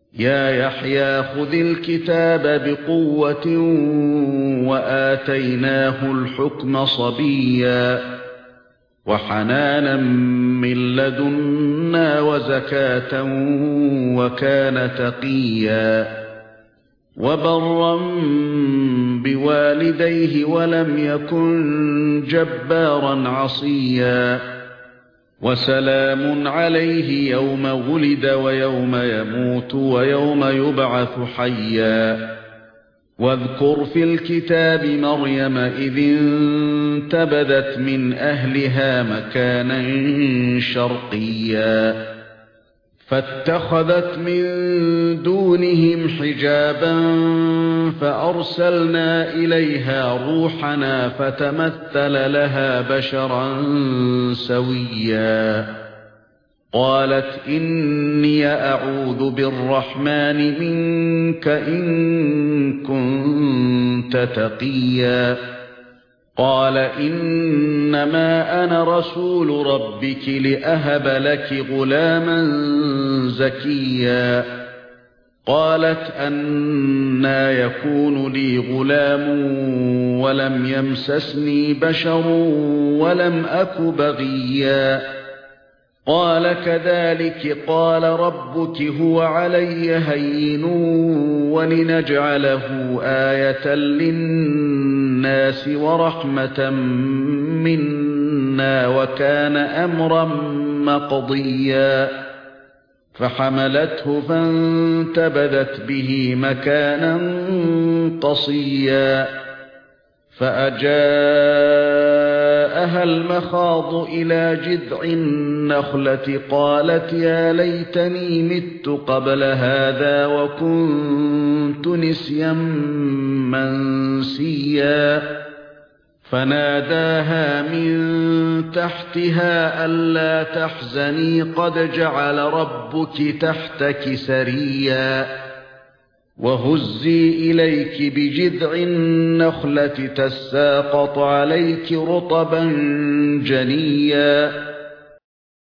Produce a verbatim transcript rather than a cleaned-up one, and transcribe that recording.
يا يحيى خذ الكتاب بقوة وآتيناه الحكم صبيا وحنانا من لدنا وزكاة وكان تقيا وبرا بوالديه ولم يكن جبارا عصيا وسلام عليه يوم ولد ويوم يموت ويوم يبعث حيا واذكر في الكتاب مريم إذ انتبذت من أهلها مكانا شرقيا فاتخذت من دونهم حجابا فأرسلنا إليها روحنا فتمثل لها بشرا سويا قالت إني أعوذ بالرحمن منك إن كنت تقيا قال إنما أنا رسول ربك لأهب لك غلاما زكيا قالت أنى يكون لي غلام ولم يمسسني بشر ولم أك بغيا قال كذلك قال ربك هو علي هين ولنجعله آية للناس ورحمة منا وكان أمرا مقضيا فحملته فانتبذت به مكانا قصيا فأجاءها المخاض إلى جذع النخلة قالت يا ليتني مت قبل هذا وكنت نسيا منسيا فناداها من تحتها ألا تحزني قد جعل ربك تحتك سريا وهزي إليك بجذع النخلة تساقط عليك رطبا جنيا